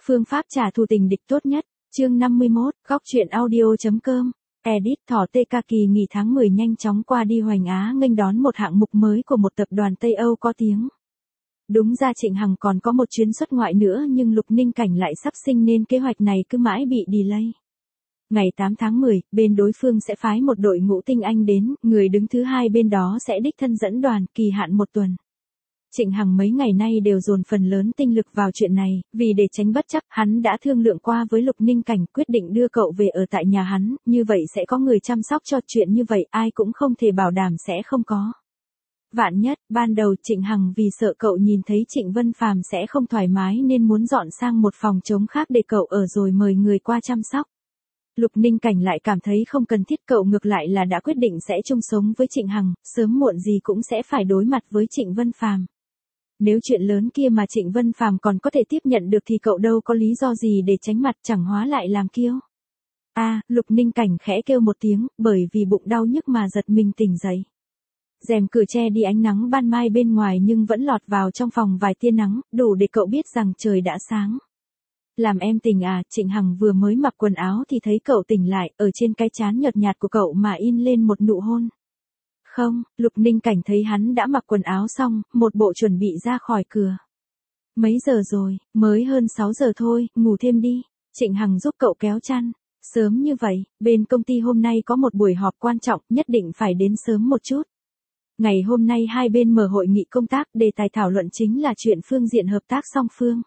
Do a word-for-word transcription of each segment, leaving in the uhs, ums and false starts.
Phương pháp trả thù tình địch tốt nhất. Chương năm mươi mốt, góc truyện audio.com. Edit thỏ tê ca kỳ nghỉ tháng mười nhanh chóng qua đi. Hoành Á nghênh đón một hạng mục mới của một tập đoàn Tây Âu có tiếng. Đúng ra Trịnh Hằng còn có một chuyến xuất ngoại nữa nhưng Lục Ninh Cảnh lại sắp sinh nên kế hoạch này cứ mãi bị delay. Ngày tám tháng mười, bên đối phương sẽ phái một đội ngũ tinh anh đến, người đứng thứ hai bên đó sẽ đích thân dẫn đoàn, kỳ hạn một tuần. Trịnh Hằng mấy ngày nay đều dồn phần lớn tinh lực vào chuyện này, vì để tránh bất chấp, hắn đã thương lượng qua với Lục Ninh Cảnh quyết định đưa cậu về ở tại nhà hắn, như vậy sẽ có người chăm sóc cho chuyện như vậy ai cũng không thể bảo đảm sẽ không có. Vạn nhất, ban đầu Trịnh Hằng vì sợ cậu nhìn thấy Trịnh Vân Phàm sẽ không thoải mái nên muốn dọn sang một phòng trống khác để cậu ở rồi mời người qua chăm sóc. Lục Ninh Cảnh lại cảm thấy không cần thiết, cậu ngược lại là đã quyết định sẽ chung sống với Trịnh Hằng, sớm muộn gì cũng sẽ phải đối mặt với Trịnh Vân Phàm. Nếu chuyện lớn kia mà Trịnh Vân Phàm còn có thể tiếp nhận được thì cậu đâu có lý do gì để tránh mặt, chẳng hóa lại làm kiêu. A, à, Lục Ninh Cảnh khẽ kêu một tiếng, bởi vì bụng đau nhức mà giật mình tỉnh dậy. Rèm cửa che đi ánh nắng ban mai bên ngoài nhưng vẫn lọt vào trong phòng vài tia nắng, đủ để cậu biết rằng trời đã sáng. Làm em tỉnh à? Trịnh Hằng vừa mới mặc quần áo thì thấy cậu tỉnh lại, ở trên cái trán nhợt nhạt của cậu mà in lên một nụ hôn. Không, Lục Ninh Cảnh thấy hắn đã mặc quần áo xong, một bộ chuẩn bị ra khỏi cửa. Mấy giờ rồi? Mới hơn sáu giờ thôi, ngủ thêm đi. Trịnh Hằng giúp cậu kéo chăn. Sớm như vậy, bên công ty hôm nay có một buổi họp quan trọng, nhất định phải đến sớm một chút. Ngày hôm nay hai bên mở hội nghị công tác, đề tài thảo luận chính là chuyện phương diện hợp tác song phương.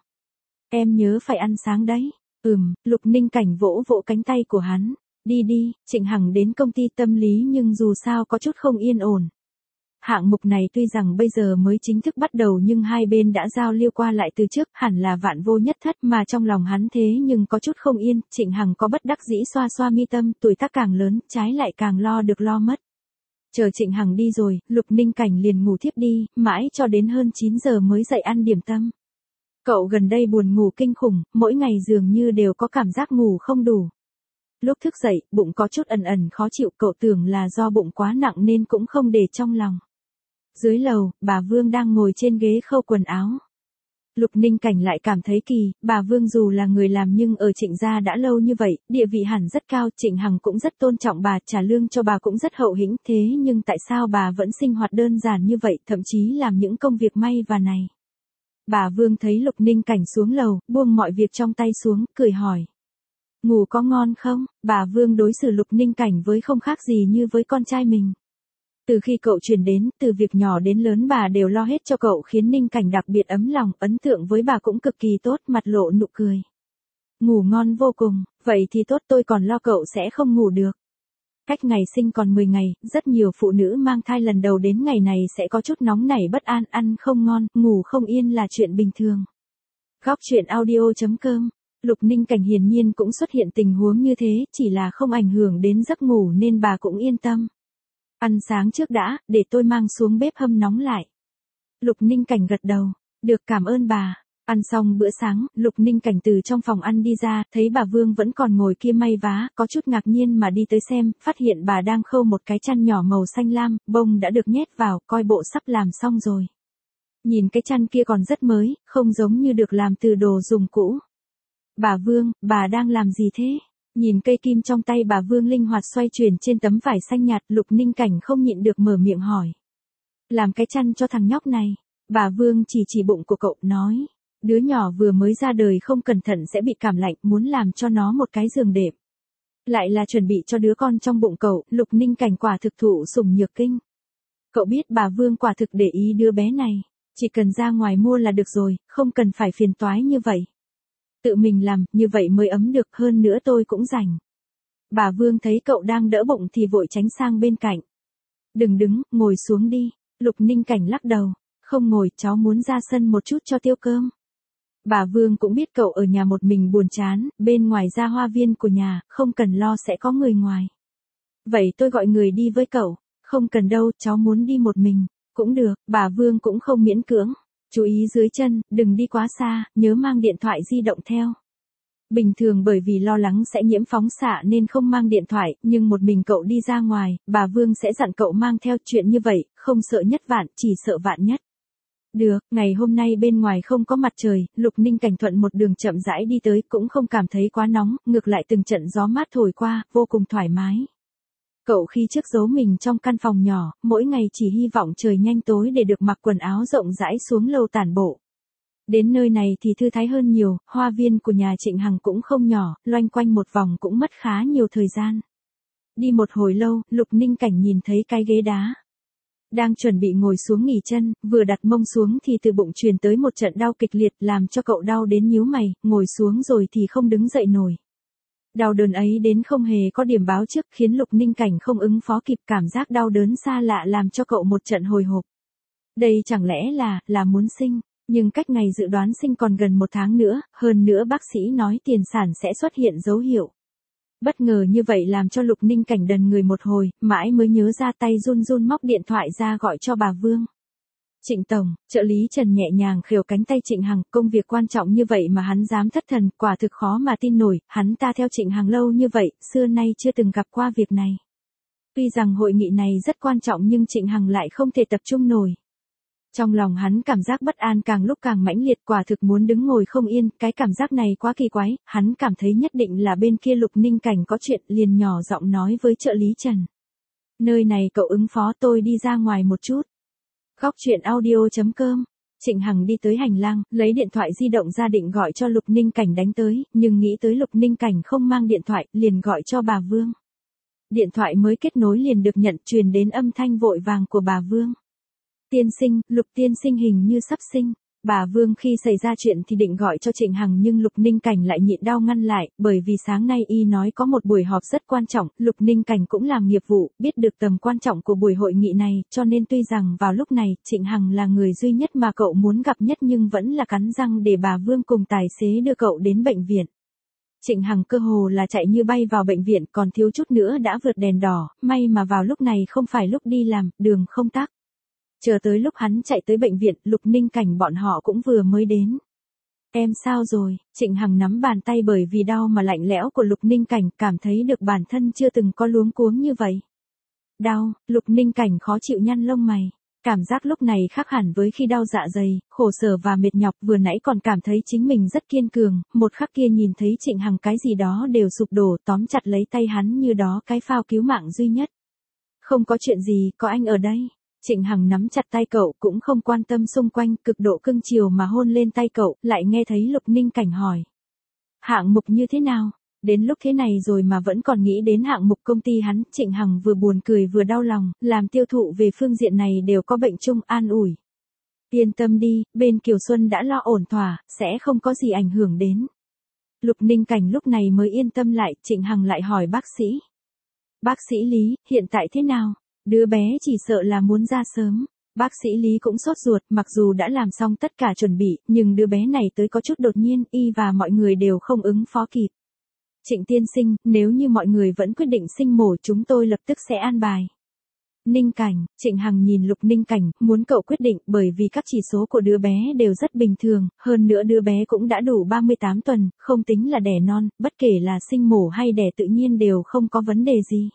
Em nhớ phải ăn sáng đấy. Ừm, Lục Ninh Cảnh vỗ vỗ cánh tay của hắn. Đi đi. Trịnh Hằng đến công ty tâm lý nhưng dù sao có chút không yên ổn. Hạng mục này tuy rằng bây giờ mới chính thức bắt đầu nhưng hai bên đã giao lưu qua lại từ trước, hẳn là vạn vô nhất thất, mà trong lòng hắn thế nhưng có chút không yên. Trịnh Hằng có bất đắc dĩ xoa xoa mi tâm, tuổi tác càng lớn, trái lại càng lo được lo mất. Chờ Trịnh Hằng đi rồi, Lục Ninh Cảnh liền ngủ thiếp đi, mãi cho đến hơn chín giờ mới dậy ăn điểm tâm. Cậu gần đây buồn ngủ kinh khủng, mỗi ngày dường như đều có cảm giác ngủ không đủ. Lúc thức dậy, bụng có chút ẩn ẩn khó chịu, cậu tưởng là do bụng quá nặng nên cũng không để trong lòng. Dưới lầu, bà Vương đang ngồi trên ghế khâu quần áo. Lục Ninh Cảnh lại cảm thấy kỳ, bà Vương dù là người làm nhưng ở Trịnh gia đã lâu như vậy, địa vị hẳn rất cao, Trịnh Hằng cũng rất tôn trọng bà, trả lương cho bà cũng rất hậu hĩnh, thế nhưng tại sao bà vẫn sinh hoạt đơn giản như vậy, thậm chí làm những công việc may và này. Bà Vương thấy Lục Ninh Cảnh xuống lầu, buông mọi việc trong tay xuống, cười hỏi. Ngủ có ngon không? Bà Vương đối xử Lục Ninh Cảnh với không khác gì như với con trai mình. Từ khi cậu chuyển đến, từ việc nhỏ đến lớn bà đều lo hết cho cậu khiến Ninh Cảnh đặc biệt ấm lòng, ấn tượng với bà cũng cực kỳ tốt, mặt lộ nụ cười. Ngủ ngon vô cùng, vậy thì tốt, tôi còn lo cậu sẽ không ngủ được. Cách ngày sinh còn mười ngày, rất nhiều phụ nữ mang thai lần đầu đến ngày này sẽ có chút nóng nảy bất an, ăn không ngon, ngủ không yên là chuyện bình thường. Góc truyện audio.com. Lục Ninh Cảnh hiển nhiên cũng xuất hiện tình huống như thế, chỉ là không ảnh hưởng đến giấc ngủ nên bà cũng yên tâm. Ăn sáng trước đã, để tôi mang xuống bếp hâm nóng lại. Lục Ninh Cảnh gật đầu. Được, cảm ơn bà. Ăn xong bữa sáng, Lục Ninh Cảnh từ trong phòng ăn đi ra, thấy bà Vương vẫn còn ngồi kia may vá, có chút ngạc nhiên mà đi tới xem, phát hiện bà đang khâu một cái chăn nhỏ màu xanh lam, bông đã được nhét vào, coi bộ sắp làm xong rồi. Nhìn cái chăn kia còn rất mới, không giống như được làm từ đồ dùng cũ. Bà Vương, bà đang làm gì thế? Nhìn cây kim trong tay bà Vương linh hoạt xoay chuyển trên tấm vải xanh nhạt, Lục Ninh Cảnh không nhịn được mở miệng hỏi. Làm cái chăn cho thằng nhóc này. Bà Vương chỉ chỉ bụng của cậu, nói. Đứa nhỏ vừa mới ra đời không cẩn thận sẽ bị cảm lạnh, muốn làm cho nó một cái giường đệm. Lại là chuẩn bị cho đứa con trong bụng cậu, Lục Ninh Cảnh quả thực thụ sủng nhược kinh. Cậu biết bà Vương quả thực để ý đứa bé này. Chỉ cần ra ngoài mua là được rồi, không cần phải phiền toái như vậy. Tự mình làm, như vậy mới ấm được, hơn nữa tôi cũng rảnh. Bà Vương thấy cậu đang đỡ bụng thì vội tránh sang bên cạnh. Đừng đứng, ngồi xuống đi. Lục Ninh Cảnh lắc đầu. Không ngồi, cháu muốn ra sân một chút cho tiêu cơm. Bà Vương cũng biết cậu ở nhà một mình buồn chán, bên ngoài ra hoa viên của nhà, không cần lo sẽ có người ngoài. Vậy tôi gọi người đi với cậu. Không cần đâu, cháu muốn đi một mình. Cũng được, bà Vương cũng không miễn cưỡng. Chú ý dưới chân, đừng đi quá xa, nhớ mang điện thoại di động theo. Bình thường bởi vì lo lắng sẽ nhiễm phóng xạ nên không mang điện thoại, nhưng một mình cậu đi ra ngoài, bà Vương sẽ dặn cậu mang theo, chuyện như vậy, không sợ nhất vạn, chỉ sợ vạn nhất. Được, ngày hôm nay bên ngoài không có mặt trời, Lục Ninh Cảnh thuận một đường chậm rãi đi tới, cũng không cảm thấy quá nóng, ngược lại từng trận gió mát thổi qua, vô cùng thoải mái. Cậu khi trước giấu mình trong căn phòng nhỏ, mỗi ngày chỉ hy vọng trời nhanh tối để được mặc quần áo rộng rãi xuống lầu tản bộ. Đến nơi này thì thư thái hơn nhiều, hoa viên của nhà Trịnh Hằng cũng không nhỏ, loanh quanh một vòng cũng mất khá nhiều thời gian. Đi một hồi lâu, Lục Ninh Cảnh nhìn thấy cái ghế đá. Đang chuẩn bị ngồi xuống nghỉ chân, vừa đặt mông xuống thì từ bụng truyền tới một trận đau kịch liệt làm cho cậu đau đến nhíu mày, ngồi xuống rồi thì không đứng dậy nổi. Đau đớn ấy đến không hề có điểm báo trước khiến Lục Ninh Cảnh không ứng phó kịp, cảm giác đau đớn xa lạ làm cho cậu một trận hồi hộp. Đây chẳng lẽ là, là muốn sinh, nhưng cách ngày dự đoán sinh còn gần một tháng nữa, hơn nữa bác sĩ nói tiền sản sẽ xuất hiện dấu hiệu. Bất ngờ như vậy làm cho Lục Ninh Cảnh đần người một hồi, mãi mới nhớ ra tay run run móc điện thoại ra gọi cho bà Vương. Trịnh Tổng, trợ lý Trần nhẹ nhàng khều cánh tay Trịnh Hằng, công việc quan trọng như vậy mà hắn dám thất thần, quả thực khó mà tin nổi, hắn ta theo Trịnh Hằng lâu như vậy, xưa nay chưa từng gặp qua việc này. Tuy rằng hội nghị này rất quan trọng nhưng Trịnh Hằng lại không thể tập trung nổi. Trong lòng hắn cảm giác bất an càng lúc càng mãnh liệt, quả thực muốn đứng ngồi không yên, cái cảm giác này quá kỳ quái, hắn cảm thấy nhất định là bên kia Lục Ninh Cảnh có chuyện, liền nhỏ giọng nói với trợ lý Trần. Nơi này cậu ứng phó, tôi đi ra ngoài một chút. Góc truyện audio chấm com. Trịnh Hằng đi tới hành lang, lấy điện thoại di động ra định gọi cho Lục Ninh Cảnh đánh tới, nhưng nghĩ tới Lục Ninh Cảnh không mang điện thoại, liền gọi cho bà Vương. Điện thoại mới kết nối liền được nhận, truyền đến âm thanh vội vàng của bà Vương. Tiên sinh, Lục tiên sinh hình như sắp sinh. Bà Vương khi xảy ra chuyện thì định gọi cho Trịnh Hằng nhưng Lục Ninh Cảnh lại nhịn đau ngăn lại, bởi vì sáng nay y nói có một buổi họp rất quan trọng, Lục Ninh Cảnh cũng làm nghiệp vụ, biết được tầm quan trọng của buổi hội nghị này, cho nên tuy rằng vào lúc này, Trịnh Hằng là người duy nhất mà cậu muốn gặp nhất nhưng vẫn là cắn răng để bà Vương cùng tài xế đưa cậu đến bệnh viện. Trịnh Hằng cơ hồ là chạy như bay vào bệnh viện, còn thiếu chút nữa đã vượt đèn đỏ, may mà vào lúc này không phải lúc đi làm, đường không tắc. Chờ tới lúc hắn chạy tới bệnh viện, Lục Ninh Cảnh bọn họ cũng vừa mới đến. Em sao rồi? Trịnh Hằng nắm bàn tay bởi vì đau mà lạnh lẽo của Lục Ninh Cảnh, cảm thấy được bản thân chưa từng có luống cuống như vậy. Đau, Lục Ninh Cảnh khó chịu nhăn lông mày. Cảm giác lúc này khác hẳn với khi đau dạ dày, khổ sở và mệt nhọc, vừa nãy còn cảm thấy chính mình rất kiên cường, một khắc kia nhìn thấy Trịnh Hằng cái gì đó đều sụp đổ, tóm chặt lấy tay hắn như đó cái phao cứu mạng duy nhất. Không có chuyện gì, có anh ở đây. Trịnh Hằng nắm chặt tay cậu, cũng không quan tâm xung quanh, cực độ cưng chiều mà hôn lên tay cậu, lại nghe thấy Lục Ninh Cảnh hỏi. Hạng mục như thế nào? Đến lúc thế này rồi mà vẫn còn nghĩ đến hạng mục công ty hắn, Trịnh Hằng vừa buồn cười vừa đau lòng, làm tiêu thụ về phương diện này đều có bệnh chung, an ủi. Yên tâm đi, bên Kiều Xuân đã lo ổn thỏa, sẽ không có gì ảnh hưởng đến. Lục Ninh Cảnh lúc này mới yên tâm lại, Trịnh Hằng lại hỏi bác sĩ. Bác sĩ Lý, hiện tại thế nào? Đứa bé chỉ sợ là muốn ra sớm. Bác sĩ Lý cũng sốt ruột, mặc dù đã làm xong tất cả chuẩn bị, nhưng đứa bé này tới có chút đột nhiên, y và mọi người đều không ứng phó kịp. Trịnh tiên sinh, nếu như mọi người vẫn quyết định sinh mổ chúng tôi lập tức sẽ an bài. Ninh Cảnh, Trịnh Hằng nhìn Lục Ninh Cảnh, muốn cậu quyết định bởi vì các chỉ số của đứa bé đều rất bình thường, hơn nữa đứa bé cũng đã đủ ba mươi tám tuần, không tính là đẻ non, bất kể là sinh mổ hay đẻ tự nhiên đều không có vấn đề gì.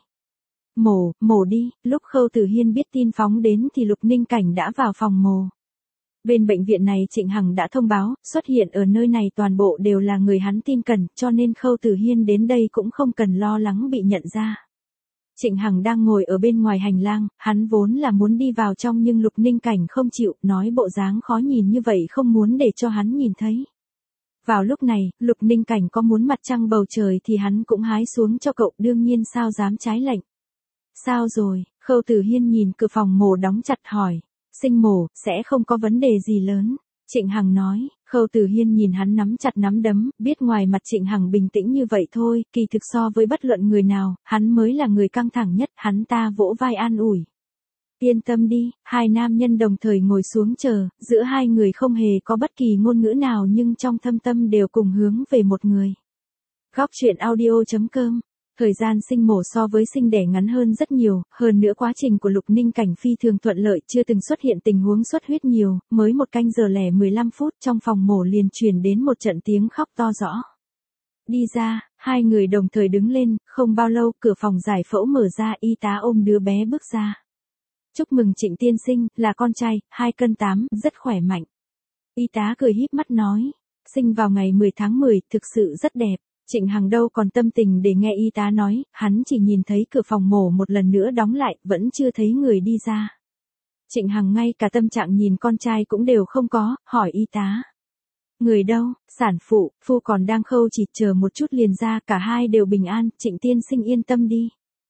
Mổ, mổ đi, lúc Khâu Tử Hiên biết tin phóng đến thì Lục Ninh Cảnh đã vào phòng mổ. Bên bệnh viện này Trịnh Hằng đã thông báo, xuất hiện ở nơi này toàn bộ đều là người hắn tin cẩn, cho nên Khâu Tử Hiên đến đây cũng không cần lo lắng bị nhận ra. Trịnh Hằng đang ngồi ở bên ngoài hành lang, hắn vốn là muốn đi vào trong nhưng Lục Ninh Cảnh không chịu, nói bộ dáng khó nhìn như vậy không muốn để cho hắn nhìn thấy. Vào lúc này, Lục Ninh Cảnh có muốn mặt trăng bầu trời thì hắn cũng hái xuống cho cậu, đương nhiên sao dám trái lệnh. Sao rồi? Khâu Tử Hiên nhìn cửa phòng mổ đóng chặt hỏi. Sinh mổ, sẽ không có vấn đề gì lớn. Trịnh Hằng nói. Khâu Tử Hiên nhìn hắn nắm chặt nắm đấm, biết ngoài mặt Trịnh Hằng bình tĩnh như vậy thôi, kỳ thực so với bất luận người nào, hắn mới là người căng thẳng nhất, hắn ta vỗ vai an ủi. Yên tâm đi, hai nam nhân đồng thời ngồi xuống chờ, giữa hai người không hề có bất kỳ ngôn ngữ nào nhưng trong thâm tâm đều cùng hướng về một người. Góc truyện audio chấm com. Thời gian sinh mổ so với sinh đẻ ngắn hơn rất nhiều, hơn nữa quá trình của Lục Ninh Cảnh phi thường thuận lợi, chưa từng xuất hiện tình huống xuất huyết nhiều, mới một canh giờ lẻ mười lăm phút trong phòng mổ liền truyền đến một trận tiếng khóc to rõ. Đi ra, hai người đồng thời đứng lên, không bao lâu cửa phòng giải phẫu mở ra, y tá ôm đứa bé bước ra. Chúc mừng Trịnh tiên sinh, là con trai, hai cân tám, rất khỏe mạnh. Y tá cười híp mắt nói. Sinh vào ngày mười tháng mười, thực sự rất đẹp. Trịnh Hằng đâu còn tâm tình để nghe y tá nói, hắn chỉ nhìn thấy cửa phòng mổ một lần nữa đóng lại, vẫn chưa thấy người đi ra. Trịnh Hằng ngay cả tâm trạng nhìn con trai cũng đều không có, hỏi y tá. Người đâu, sản phụ, phu còn đang khâu chỉ, chờ một chút liền ra, cả hai đều bình an, Trịnh tiên sinh yên tâm đi.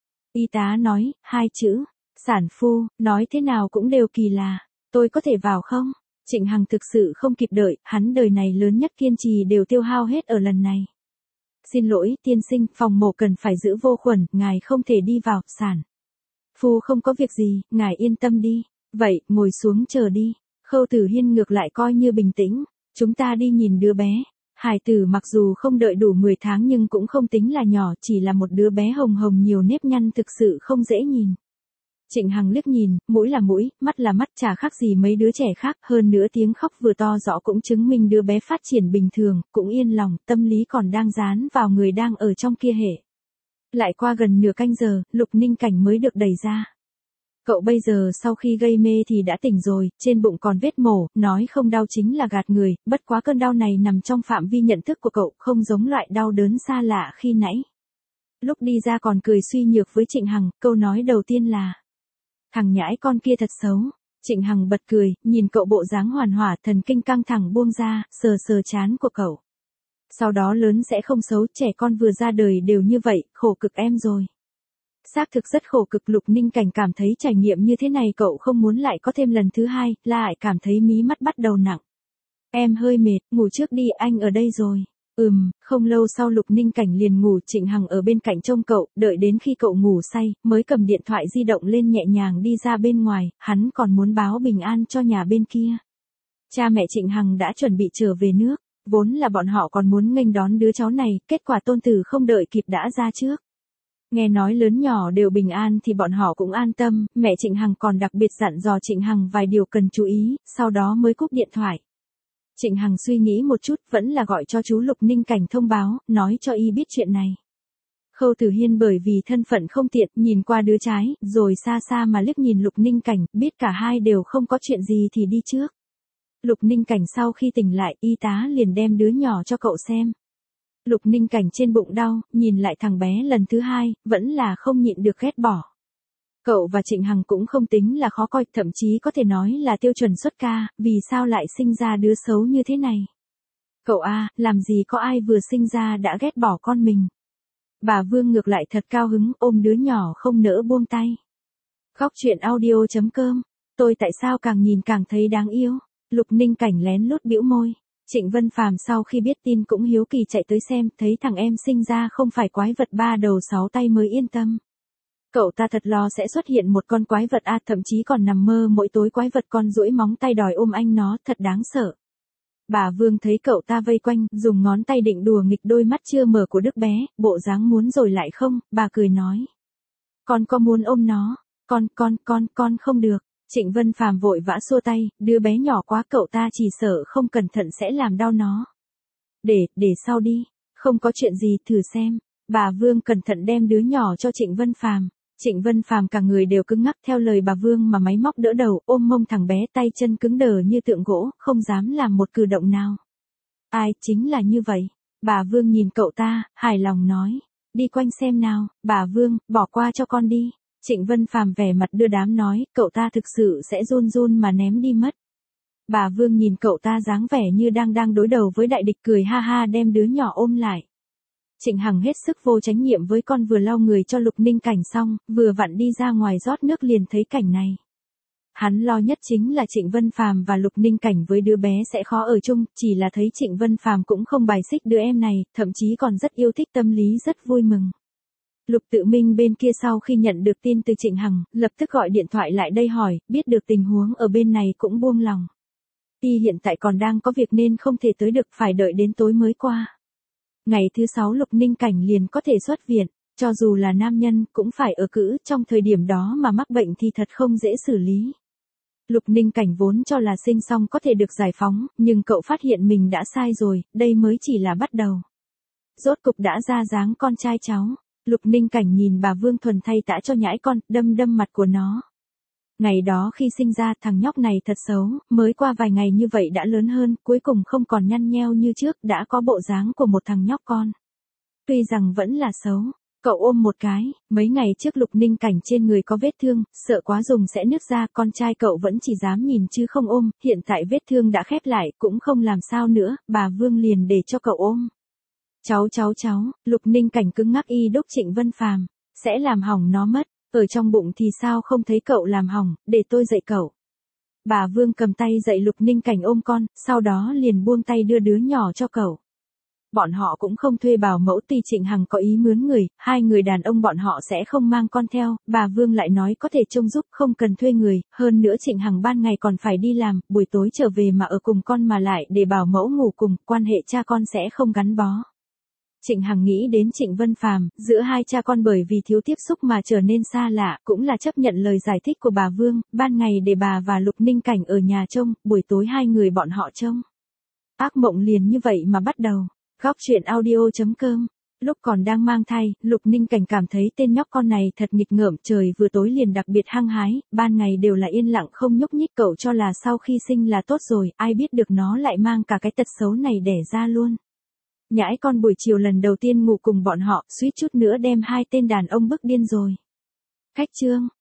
Y tá nói, hai chữ, sản phu, nói thế nào cũng đều kỳ lạ, tôi có thể vào không? Trịnh Hằng thực sự không kịp đợi, hắn đời này lớn nhất kiên trì đều tiêu hao hết ở lần này. Xin lỗi, tiên sinh, phòng mổ cần phải giữ vô khuẩn, ngài không thể đi vào, sản phu không có việc gì, ngài yên tâm đi. Vậy, ngồi xuống chờ đi. Khâu Tử Hiên ngược lại coi như bình tĩnh. Chúng ta đi nhìn đứa bé. Hải tử mặc dù không đợi đủ mười tháng nhưng cũng không tính là nhỏ, chỉ là một đứa bé hồng hồng nhiều nếp nhăn thực sự không dễ nhìn. Trịnh Hằng liếc nhìn, mũi là mũi, mắt là mắt, chả khác gì mấy đứa trẻ khác, hơn nữa tiếng khóc vừa to rõ cũng chứng minh đứa bé phát triển bình thường, cũng yên lòng, tâm lý còn đang dán vào người đang ở trong kia hệ. Lại qua gần nửa canh giờ, Lục Ninh Cảnh mới được đẩy ra. Cậu bây giờ sau khi gây mê thì đã tỉnh rồi, trên bụng còn vết mổ, nói không đau chính là gạt người, bất quá cơn đau này nằm trong phạm vi nhận thức của cậu, không giống loại đau đớn xa lạ khi nãy. Lúc đi ra còn cười suy nhược với Trịnh Hằng, câu nói đầu tiên là: thằng nhãi con kia thật xấu. Trịnh Hằng bật cười, nhìn cậu bộ dáng hoàn hỏa, thần kinh căng thẳng buông ra, sờ sờ trán của cậu. Sau đó lớn sẽ không xấu, trẻ con vừa ra đời đều như vậy, khổ cực em rồi. Xác thực rất khổ cực. Lục Ninh Cảnh cảm thấy trải nghiệm như thế này cậu không muốn lại có thêm lần thứ hai, lại cảm thấy mí mắt bắt đầu nặng. Em hơi mệt, ngủ trước đi, anh ở đây rồi. Ừm, không lâu sau Lục Ninh Cảnh liền ngủ, Trịnh Hằng ở bên cạnh trông cậu, đợi đến khi cậu ngủ say, mới cầm điện thoại di động lên nhẹ nhàng đi ra bên ngoài, hắn còn muốn báo bình an cho nhà bên kia. Cha mẹ Trịnh Hằng đã chuẩn bị trở về nước, vốn là bọn họ còn muốn nghênh đón đứa cháu này, kết quả tôn tử không đợi kịp đã ra trước. Nghe nói lớn nhỏ đều bình an thì bọn họ cũng an tâm, mẹ Trịnh Hằng còn đặc biệt dặn dò Trịnh Hằng vài điều cần chú ý, sau đó mới cúp điện thoại. Trịnh Hằng suy nghĩ một chút, vẫn là gọi cho chú Lục Ninh Cảnh thông báo, nói cho y biết chuyện này. Khâu Tử Hiên bởi vì thân phận không tiện, nhìn qua đứa trái, rồi xa xa mà liếc nhìn Lục Ninh Cảnh, biết cả hai đều không có chuyện gì thì đi trước. Lục Ninh Cảnh sau khi tỉnh lại, y tá liền đem đứa nhỏ cho cậu xem. Lục Ninh Cảnh trên bụng đau, nhìn lại thằng bé lần thứ hai, vẫn là không nhịn được ghét bỏ. Cậu và Trịnh Hằng cũng không tính là khó coi, thậm chí có thể nói là tiêu chuẩn xuất ca, vì sao lại sinh ra đứa xấu như thế này. Cậu a, làm gì có ai vừa sinh ra đã ghét bỏ con mình. Bà Vương ngược lại thật cao hứng, ôm đứa nhỏ không nỡ buông tay. Góc truyện audio chấm com, tôi tại sao càng nhìn càng thấy đáng yêu. Lục Ninh Cảnh lén lút bĩu môi. Trịnh Vân Phàm sau khi biết tin cũng hiếu kỳ chạy tới xem, thấy thằng em sinh ra không phải quái vật ba đầu sáu tay mới yên tâm. Cậu ta thật lo sẽ xuất hiện một con quái vật a, thậm chí còn nằm mơ mỗi tối quái vật con duỗi móng tay đòi ôm anh nó, thật đáng sợ. Bà Vương thấy cậu ta vây quanh, dùng ngón tay định đùa nghịch đôi mắt chưa mở của đứa bé, bộ dáng muốn rồi lại không, bà cười nói. Con có muốn ôm nó? Con, con, con, con không được. Trịnh Vân Phàm vội vã xua tay, đứa bé nhỏ quá, cậu ta chỉ sợ không cẩn thận sẽ làm đau nó. Để, để sau đi, không có chuyện gì, thử xem. Bà Vương cẩn thận đem đứa nhỏ cho Trịnh Vân Phàm. Trịnh Vân Phàm cả người đều cứng ngắc theo lời bà Vương mà máy móc đỡ đầu, ôm mông thằng bé, tay chân cứng đờ như tượng gỗ, không dám làm một cử động nào. Ai, chính là như vậy. Bà Vương nhìn cậu ta, hài lòng nói. Đi quanh xem nào, bà Vương, bỏ qua cho con đi. Trịnh Vân Phàm vẻ mặt đưa đám nói, cậu ta thực sự sẽ run run mà ném đi mất. Bà Vương nhìn cậu ta dáng vẻ như đang đang đối đầu với đại địch, cười ha ha đem đứa nhỏ ôm lại. Trịnh Hằng hết sức vô trách nhiệm với con, vừa lau người cho Lục Ninh Cảnh xong, vừa vặn đi ra ngoài rót nước liền thấy cảnh này. Hắn lo nhất chính là Trịnh Vân Phàm và Lục Ninh Cảnh với đứa bé sẽ khó ở chung, chỉ là thấy Trịnh Vân Phàm cũng không bài xích đứa em này, thậm chí còn rất yêu thích, tâm lý rất vui mừng. Lục Tự Minh bên kia sau khi nhận được tin từ Trịnh Hằng, lập tức gọi điện thoại lại đây hỏi, biết được tình huống ở bên này cũng buông lòng. Y hiện tại còn đang có việc nên không thể tới được, phải đợi đến tối mới qua. Ngày thứ sáu Lục Ninh Cảnh liền có thể xuất viện, cho dù là nam nhân cũng phải ở cữ, trong thời điểm đó mà mắc bệnh thì thật không dễ xử lý. Lục Ninh Cảnh vốn cho là sinh xong có thể được giải phóng, nhưng cậu phát hiện mình đã sai rồi, đây mới chỉ là bắt đầu. Rốt cục đã ra dáng con trai cháu. Lục Ninh Cảnh nhìn bà Vương thuần thay tã cho nhãi con, đâm đâm mặt của nó. Ngày đó khi sinh ra thằng nhóc này thật xấu, mới qua vài ngày như vậy đã lớn hơn, cuối cùng không còn nhăn nheo như trước, đã có bộ dáng của một thằng nhóc con. Tuy rằng vẫn là xấu. Cậu ôm một cái, mấy ngày trước Lục Ninh Cảnh trên người có vết thương, sợ quá dùng sẽ nứt ra, con trai cậu vẫn chỉ dám nhìn chứ không ôm, hiện tại vết thương đã khép lại, cũng không làm sao nữa, bà Vương liền để cho cậu ôm. Cháu cháu cháu, Lục Ninh Cảnh cứng ngắc y đốc Trịnh Vân Phàm, sẽ làm hỏng nó mất, ở trong bụng thì sao không thấy cậu làm hỏng, để tôi dạy cậu. Bà Vương cầm tay dạy Lục Ninh Cảnh ôm con, sau đó liền buông tay đưa đứa nhỏ cho cậu. Bọn họ cũng không thuê bảo mẫu tùy Trịnh Hằng có ý mướn người, hai người đàn ông bọn họ sẽ không mang con theo, bà Vương lại nói có thể trông giúp không cần thuê người, hơn nữa Trịnh Hằng ban ngày còn phải đi làm, buổi tối trở về mà ở cùng con mà lại để bảo mẫu ngủ cùng, quan hệ cha con sẽ không gắn bó. Trịnh Hằng nghĩ đến Trịnh Vân Phàm, giữa hai cha con bởi vì thiếu tiếp xúc mà trở nên xa lạ, cũng là chấp nhận lời giải thích của bà Vương, ban ngày để bà và Lục Ninh Cảnh ở nhà trông, buổi tối hai người bọn họ trông. Ác mộng liền như vậy mà bắt đầu. Góc truyện audio chấm com. Lúc còn đang mang thai, Lục Ninh Cảnh cảm thấy tên nhóc con này thật nghịch ngợm, trời vừa tối liền đặc biệt hăng hái, ban ngày đều là yên lặng không nhúc nhích, cậu cho là sau khi sinh là tốt rồi, ai biết được nó lại mang cả cái tật xấu này đẻ ra luôn. Nhãi con buổi chiều lần đầu tiên ngủ cùng bọn họ, suýt chút nữa đem hai tên đàn ông bức điên rồi. Khách trương,